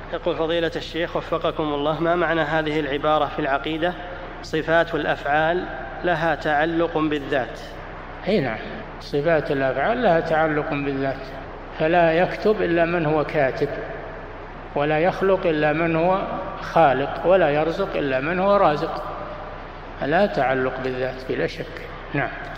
يقول فضيلة الشيخ وفقكم الله، ما معنى هذه العبارة في العقيدة: صفات الأفعال لها تعلق بالذات؟ أي نعم، صفات الأفعال لها تعلق بالذات، فلا يكتب إلا من هو كاتب، ولا يخلق إلا من هو خالق، ولا يرزق إلا من هو رازق، لا تعلق بالذات بلا شك. نعم.